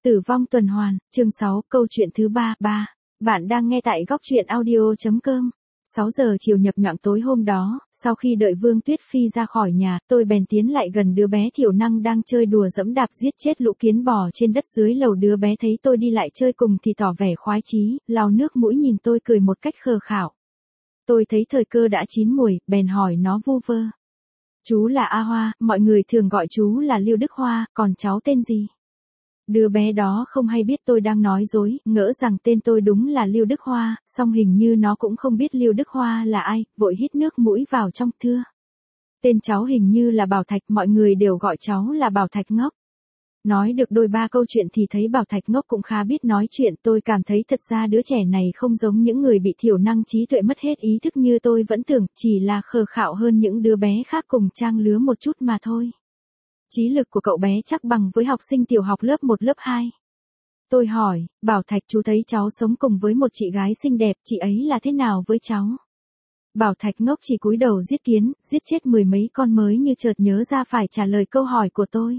Tử vong tuần hoàn, chương 6, câu chuyện thứ 3. Bạn đang nghe tại góc truyện audio.com. 6 giờ chiều nhập nhằng tối hôm đó, sau khi đợi Vương Tuyết Phi ra khỏi nhà, tôi bèn tiến lại gần đứa bé thiểu năng đang chơi đùa dẫm đạp giết chết lũ kiến bò trên đất dưới lầu. Đứa bé thấy tôi đi lại chơi cùng thì tỏ vẻ khoái chí, lau nước mũi nhìn tôi cười một cách khờ khạo. Tôi thấy thời cơ đã chín muồi, bèn hỏi nó vu vơ. Chú là A Hoa, mọi người thường gọi chú là Lưu Đức Hoa, còn cháu tên gì? Đứa bé đó không hay biết tôi đang nói dối, ngỡ rằng tên tôi đúng là Lưu Đức Hoa, song hình như nó cũng không biết Lưu Đức Hoa là ai, vội hít nước mũi vào trong thưa. Tên cháu hình như là Bảo Thạch, mọi người đều gọi cháu là Bảo Thạch ngốc. Nói được đôi ba câu chuyện thì thấy Bảo Thạch ngốc cũng khá biết nói chuyện. Tôi cảm thấy thật ra đứa trẻ này không giống những người bị thiểu năng trí tuệ mất hết ý thức như tôi vẫn tưởng, chỉ là khờ khạo hơn những đứa bé khác cùng trang lứa một chút mà thôi. Trí lực của cậu bé chắc bằng với học sinh tiểu học lớp 1 lớp 2. Tôi hỏi, Bảo Thạch, chú thấy cháu sống cùng với một chị gái xinh đẹp, chị ấy là thế nào với cháu? Bảo Thạch ngốc chỉ cúi đầu giết kiến, giết chết mười mấy con mới như chợt nhớ ra phải trả lời câu hỏi của tôi.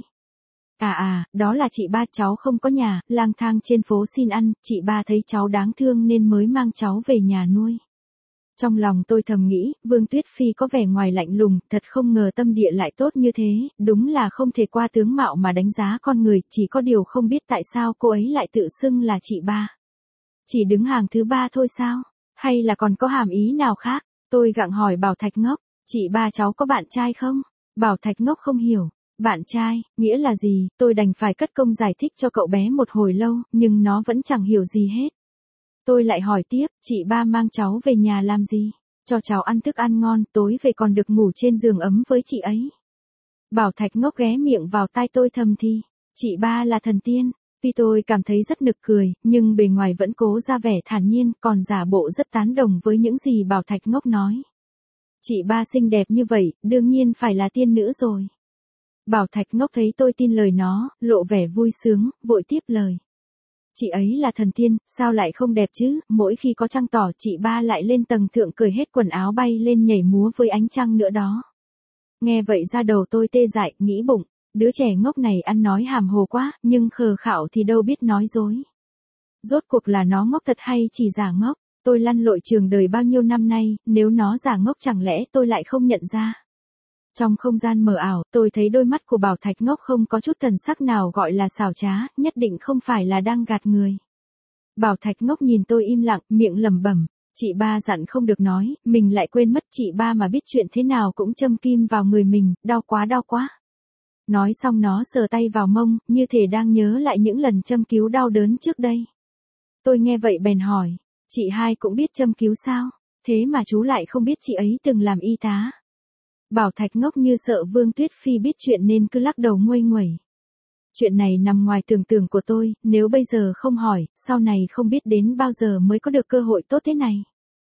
Đó là chị ba, cháu không có nhà, lang thang trên phố xin ăn, chị ba thấy cháu đáng thương nên mới mang cháu về nhà nuôi. Trong lòng tôi thầm nghĩ, Vương Tuyết Phi có vẻ ngoài lạnh lùng, thật không ngờ tâm địa lại tốt như thế, đúng là không thể qua tướng mạo mà đánh giá con người, chỉ có điều không biết tại sao cô ấy lại tự xưng là chị ba. Chỉ đứng hàng thứ 3 thôi sao? Hay là còn có hàm ý nào khác? Tôi gặng hỏi Bảo Thạch ngốc, chị ba cháu có bạn trai không? Bảo Thạch ngốc không hiểu. Bạn trai, nghĩa là gì? Tôi đành phải cất công giải thích cho cậu bé một hồi lâu, nhưng nó vẫn chẳng hiểu gì hết. Tôi lại hỏi tiếp, chị ba mang cháu về nhà làm gì? Cho cháu ăn thức ăn ngon, tối về còn được ngủ trên giường ấm với chị ấy. Bảo Thạch ngốc ghé miệng vào tai tôi thầm thì, chị ba là thần tiên. Tuy tôi cảm thấy rất nực cười, nhưng bề ngoài vẫn cố ra vẻ thản nhiên, còn giả bộ rất tán đồng với những gì Bảo Thạch ngốc nói. Chị ba xinh đẹp như vậy, đương nhiên phải là tiên nữ rồi. Bảo Thạch ngốc thấy tôi tin lời nó, lộ vẻ vui sướng, vội tiếp lời. Chị ấy là thần tiên, sao lại không đẹp chứ, mỗi khi có trăng tỏ chị ba lại lên tầng thượng cởi hết quần áo bay lên nhảy múa với ánh trăng nữa đó. Nghe vậy ra đầu tôi tê dại, nghĩ bụng, đứa trẻ ngốc này ăn nói hàm hồ quá, nhưng khờ khạo thì đâu biết nói dối. Rốt cuộc là nó ngốc thật hay chỉ giả ngốc, tôi lăn lội trường đời bao nhiêu năm nay, nếu nó giả ngốc chẳng lẽ tôi lại không nhận ra. Trong không gian mờ ảo, tôi thấy đôi mắt của Bảo Thạch ngốc không có chút thần sắc nào gọi là xảo trá, nhất định không phải là đang gạt người. Bảo Thạch ngốc nhìn tôi im lặng, miệng lẩm bẩm, chị ba dặn không được nói, mình lại quên mất, chị ba mà biết chuyện thế nào cũng châm kim vào người mình, đau quá. Nói xong nó sờ tay vào mông, như thể đang nhớ lại những lần châm cứu đau đớn trước đây. Tôi nghe vậy bèn hỏi, chị hai cũng biết châm cứu sao, thế mà chú lại không biết chị ấy từng làm y tá. Bảo Thạch ngốc như sợ Vương Tuyết Phi biết chuyện nên cứ lắc đầu nguây nguẩy. Chuyện này nằm ngoài tưởng tượng của tôi, nếu bây giờ không hỏi, sau này không biết đến bao giờ mới có được cơ hội tốt thế này.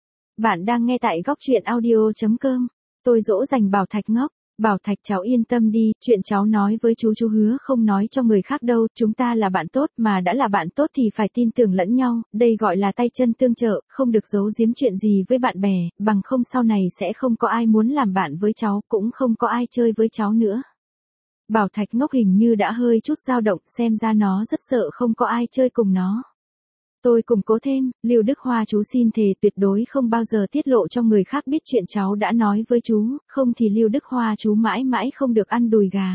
Bạn đang nghe tại góc truyện audio.com. Tôi dỗ dành Bảo Thạch ngốc. Bảo Thạch, cháu yên tâm đi, chuyện cháu nói với chú hứa không nói cho người khác đâu, chúng ta là bạn tốt, mà đã là bạn tốt thì phải tin tưởng lẫn nhau, đây gọi là tay chân tương trợ, không được giấu giếm chuyện gì với bạn bè, bằng không sau này sẽ không có ai muốn làm bạn với cháu, cũng không có ai chơi với cháu nữa. Bảo Thạch ngốc hình như đã hơi chút dao động, xem ra nó rất sợ không có ai chơi cùng nó. Tôi củng cố thêm, Lưu Đức Hoa chú xin thề tuyệt đối không bao giờ tiết lộ cho người khác biết chuyện cháu đã nói với chú, không thì Lưu Đức Hoa chú mãi mãi không được ăn đùi gà.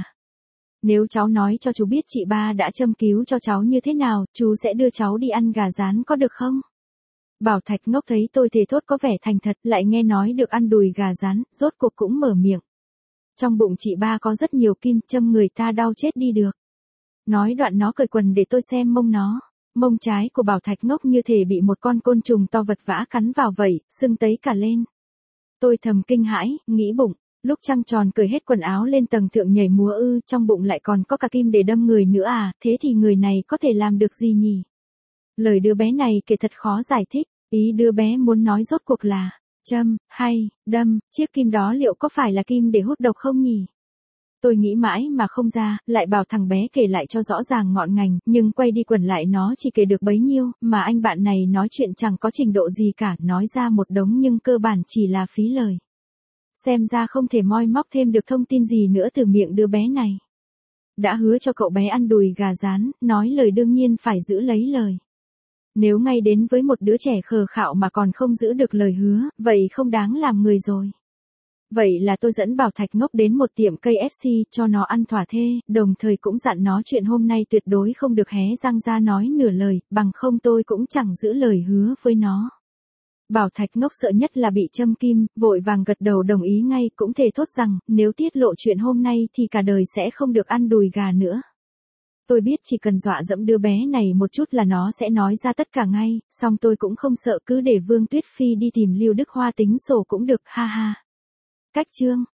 Nếu cháu nói cho chú biết chị ba đã châm cứu cho cháu như thế nào, chú sẽ đưa cháu đi ăn gà rán có được không? Bảo Thạch ngốc thấy tôi thề thốt có vẻ thành thật, lại nghe nói được ăn đùi gà rán, rốt cuộc cũng mở miệng. Trong bụng chị ba có rất nhiều kim, châm người ta đau chết đi được. Nói đoạn nó cởi quần để tôi xem mông nó. Mông trái của Bảo Thạch ngốc như thể bị một con côn trùng to vật vã cắn vào vậy, sưng tấy cả lên. Tôi thầm kinh hãi, nghĩ bụng, lúc trăng tròn cởi hết quần áo lên tầng thượng nhảy múa trong bụng lại còn có cả kim để đâm người nữa thế thì người này có thể làm được gì nhỉ? Lời đứa bé này kể thật khó giải thích, ý đứa bé muốn nói rốt cuộc là, châm, hay, đâm, chiếc kim đó liệu có phải là kim để hút độc không nhỉ? Tôi nghĩ mãi mà không ra, lại bảo thằng bé kể lại cho rõ ràng ngọn ngành, nhưng quay đi quẩn lại nó chỉ kể được bấy nhiêu, mà anh bạn này nói chuyện chẳng có trình độ gì cả, nói ra một đống nhưng cơ bản chỉ là phí lời. Xem ra không thể moi móc thêm được thông tin gì nữa từ miệng đứa bé này. Đã hứa cho cậu bé ăn đùi gà rán, nói lời đương nhiên phải giữ lấy lời. Nếu ngay đến với một đứa trẻ khờ khạo mà còn không giữ được lời hứa, vậy không đáng làm người rồi. Vậy là tôi dẫn Bảo Thạch ngốc đến một tiệm KFC cho nó ăn thỏa thê, đồng thời cũng dặn nó chuyện hôm nay tuyệt đối không được hé răng ra nói nửa lời, bằng không tôi cũng chẳng giữ lời hứa với nó. Bảo Thạch ngốc sợ nhất là bị châm kim, vội vàng gật đầu đồng ý ngay, cũng thề thốt rằng, nếu tiết lộ chuyện hôm nay thì cả đời sẽ không được ăn đùi gà nữa. Tôi biết chỉ cần dọa dẫm đứa bé này một chút là nó sẽ nói ra tất cả ngay, song tôi cũng không sợ, cứ để Vương Tuyết Phi đi tìm Lưu Đức Hoa tính sổ cũng được, ha ha. Cách chương